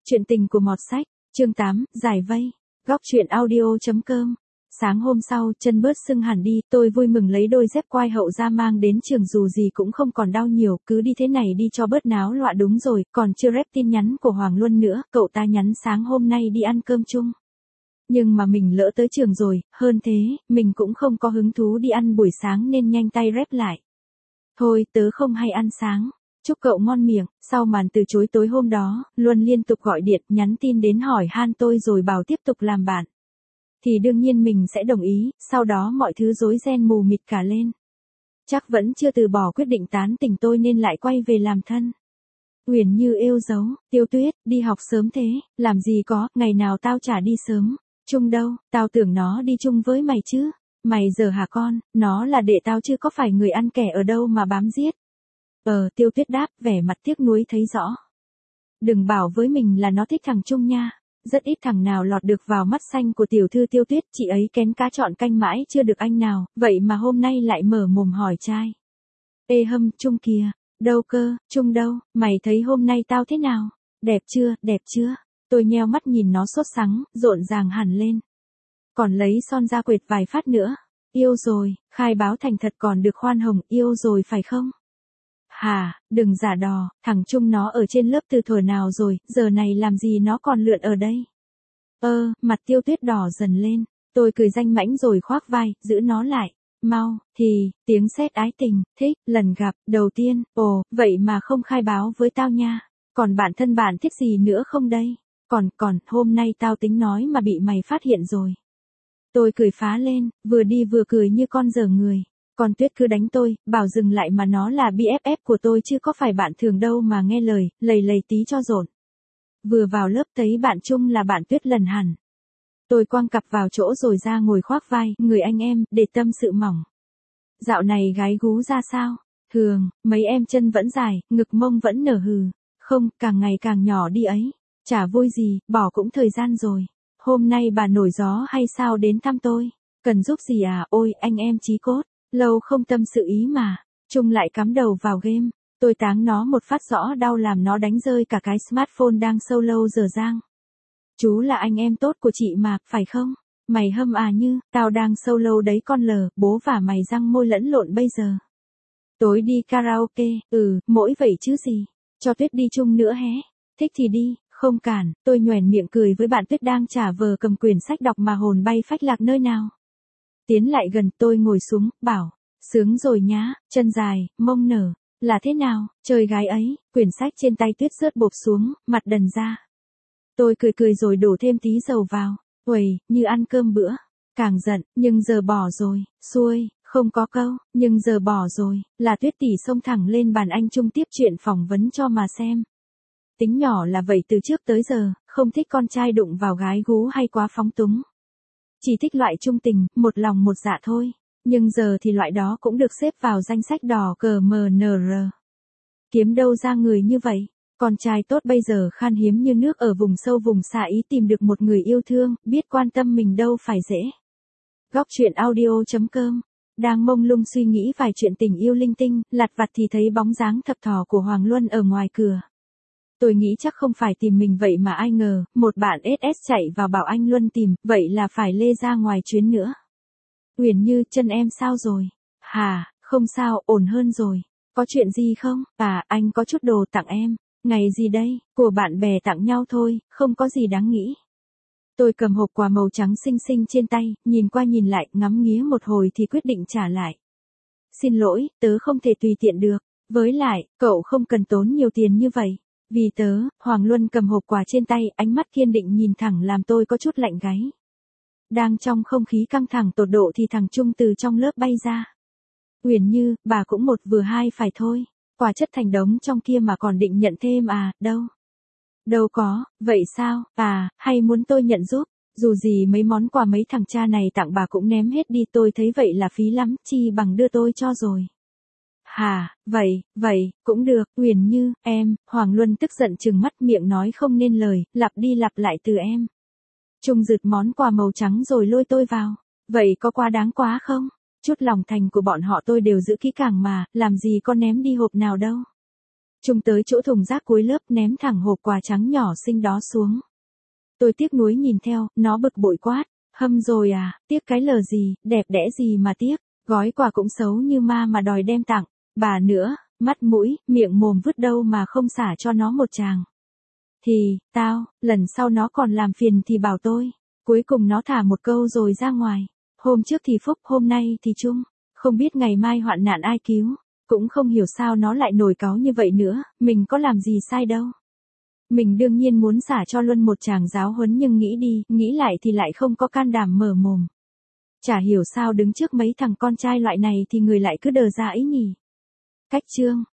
Chuyện tình của Mọt Sách, chương 8, giải vây, góc truyện audio.com. Sáng hôm sau, chân bớt sưng hẳn đi, tôi vui mừng lấy đôi dép quai hậu ra mang đến trường dù gì cũng không còn đau nhiều, cứ đi thế này đi cho bớt náo loạn. Đúng rồi, còn chưa rep tin nhắn của Hoàng Luân nữa, cậu ta nhắn sáng hôm nay đi ăn cơm chung. Nhưng mà mình lỡ tới trường rồi, hơn thế, mình cũng không có hứng thú đi ăn buổi sáng nên nhanh tay rep lại. Thôi, tớ không hay ăn sáng. Chúc cậu ngon miệng. Sau màn từ chối tối hôm đó, Luân liên tục gọi điện, nhắn tin đến hỏi han tôi rồi bảo tiếp tục làm bạn. Thì đương nhiên mình sẽ đồng ý, sau đó mọi thứ rối ren mù mịt cả lên. Chắc vẫn chưa từ bỏ quyết định tán tỉnh tôi nên lại quay về làm thân. Uyển Như êu dấu, Tiêu Tuyết, đi học sớm thế, làm gì có, ngày nào tao chả đi sớm. Chung đâu, tao tưởng nó đi chung với mày chứ. Mày giờ hả con, nó là đệ tao chứ có phải người ăn kẻ ở đâu mà bám giết. Tiêu Tuyết đáp, vẻ mặt tiếc nuối thấy rõ. Đừng bảo với mình là nó thích thằng Trung nha. Rất ít thằng nào lọt được vào mắt xanh của tiểu thư Tiêu Tuyết, chị ấy kén cá chọn canh mãi chưa được anh nào, vậy mà hôm nay lại mở mồm hỏi trai. Ê hâm, Trung kìa, đâu cơ, Trung đâu, mày thấy hôm nay tao thế nào? Đẹp chưa? Tôi nheo mắt nhìn nó sốt sắng, rộn ràng hẳn lên. Còn lấy son ra quệt vài phát nữa. Yêu rồi, khai báo thành thật còn được khoan hồng, yêu rồi phải không? Hà, đừng giả đò, thằng Trung nó ở trên lớp từ thuở nào rồi, giờ này làm gì nó còn lượn ở đây? Mặt Tiêu Tuyết đỏ dần lên, tôi cười danh mãnh rồi khoác vai, giữ nó lại. Mau, thì, tiếng sét ái tình, thích, lần gặp, đầu tiên, vậy mà không khai báo với tao nha. Còn bạn thân bạn thích gì nữa không đây? Còn, hôm nay tao tính nói mà bị mày phát hiện rồi. Tôi cười phá lên, vừa đi vừa cười như con dở người. Còn Tuyết cứ đánh tôi, bảo dừng lại mà nó là BFF của tôi chứ có phải bạn thường đâu mà nghe lời, lầy tí cho rộn. Vừa vào lớp thấy bạn Trung là bạn Tuyết lần hẳn. Tôi quăng cặp vào chỗ rồi ra ngồi khoác vai, người anh em, để tâm sự mỏng. Dạo này gái gú ra sao? Thường, mấy em chân vẫn dài, ngực mông vẫn nở hừ. Không, càng ngày càng nhỏ đi ấy. Chả vui gì, bỏ cũng thời gian rồi. Hôm nay bà nổi gió hay sao đến thăm tôi? Cần giúp gì à? Ôi, anh em chí cốt. Lâu không tâm sự ý mà. Trung lại cắm đầu vào game. Tôi táng nó một phát rõ đau làm nó đánh rơi cả cái smartphone đang solo dở dang. Chú là anh em tốt của chị mà, phải không? Mày hâm à Như, tao đang solo đấy con lờ, bố và mày răng môi lẫn lộn bây giờ. Tối đi karaoke, mỗi vậy chứ gì. Cho Tuyết đi chung nữa hé. Thích thì đi, không cản. Tôi nhoẻn miệng cười với bạn Tuyết đang trả vờ cầm quyển sách đọc mà hồn bay phách lạc nơi nào. Tiến lại gần tôi ngồi xuống, bảo, sướng rồi nhá, chân dài, mông nở, là thế nào, trời gái ấy, quyển sách trên tay Tuyết rớt bộp xuống, mặt đần ra. Tôi cười rồi đổ thêm tí dầu vào, uầy, như ăn cơm bữa, càng giận, nhưng giờ bỏ rồi, xuôi, không có câu, nhưng giờ bỏ rồi, là Tuyết tỉ xông thẳng lên bàn anh Trung tiếp chuyện phỏng vấn cho mà xem. Tính nhỏ là vậy từ trước tới giờ, không thích con trai đụng vào gái gú hay quá phóng túng. Chỉ thích loại trung tình, một lòng một dạ thôi. Nhưng giờ thì loại đó cũng được xếp vào danh sách đỏ cờ MNR. Kiếm đâu ra người như vậy? Con trai tốt bây giờ khan hiếm như nước ở vùng sâu vùng xa, ý tìm được một người yêu thương, biết quan tâm mình đâu phải dễ. Góc truyện audio.com. Đang mông lung suy nghĩ vài chuyện tình yêu linh tinh, lặt vặt thì thấy bóng dáng thập thò của Hoàng Luân ở ngoài cửa. Tôi nghĩ chắc không phải tìm mình vậy mà ai ngờ, một bạn SS chạy vào bảo anh Luân tìm, vậy là phải lê ra ngoài chuyến nữa. Uyển Như, chân em sao rồi? Hà, không sao, ổn hơn rồi. Có chuyện gì không? Anh có chút đồ tặng em. Ngày gì đây? Của bạn bè tặng nhau thôi, không có gì đáng nghĩ. Tôi cầm hộp quà màu trắng xinh xinh trên tay, nhìn qua nhìn lại, ngắm nghía một hồi thì quyết định trả lại. Xin lỗi, tớ không thể tùy tiện được. Với lại, cậu không cần tốn nhiều tiền như vậy. Vì tớ, Hoàng Luân cầm hộp quà trên tay, ánh mắt kiên định nhìn thẳng làm tôi có chút lạnh gáy. Đang trong không khí căng thẳng tột độ thì thằng Trung từ trong lớp bay ra. Uyển Như, bà cũng một vừa hai phải thôi. Quà chất thành đống trong kia mà còn định nhận thêm à, đâu? Đâu có, vậy sao, hay muốn tôi nhận giúp? Dù gì mấy món quà mấy thằng cha này tặng bà cũng ném hết đi, tôi thấy vậy là phí lắm, chi bằng đưa tôi cho rồi. Hà, vậy, cũng được, Uyển Như, em, Hoàng Luân tức giận trừng mắt miệng nói không nên lời, lặp đi lặp lại từ em. Trung rượt món quà màu trắng rồi lôi tôi vào. Vậy có quá đáng quá không? Chút lòng thành của bọn họ tôi đều giữ kỹ càng mà, làm gì có ném đi hộp nào đâu. Trung tới chỗ thùng rác cuối lớp ném thẳng hộp quà trắng nhỏ xinh đó xuống. Tôi tiếc nuối nhìn theo, nó bực bội quát. Hâm rồi à, tiếc cái lờ gì, đẹp đẽ gì mà tiếc, gói quà cũng xấu như ma mà đòi đem tặng. Bà nữa, mắt mũi, miệng mồm vứt đâu mà không xả cho nó một tràng. Lần sau nó còn làm phiền thì bảo tôi. Cuối cùng nó thả một câu rồi ra ngoài. Hôm trước thì Phúc, hôm nay thì Trung. Không biết ngày mai hoạn nạn ai cứu. Cũng không hiểu sao nó lại nổi cáu như vậy nữa, mình có làm gì sai đâu. Mình đương nhiên muốn xả cho Luân một tràng giáo huấn nhưng nghĩ đi, nghĩ lại thì lại không có can đảm mở mồm. Chả hiểu sao đứng trước mấy thằng con trai loại này thì người lại cứ đờ ra ấy nhỉ. Cách chương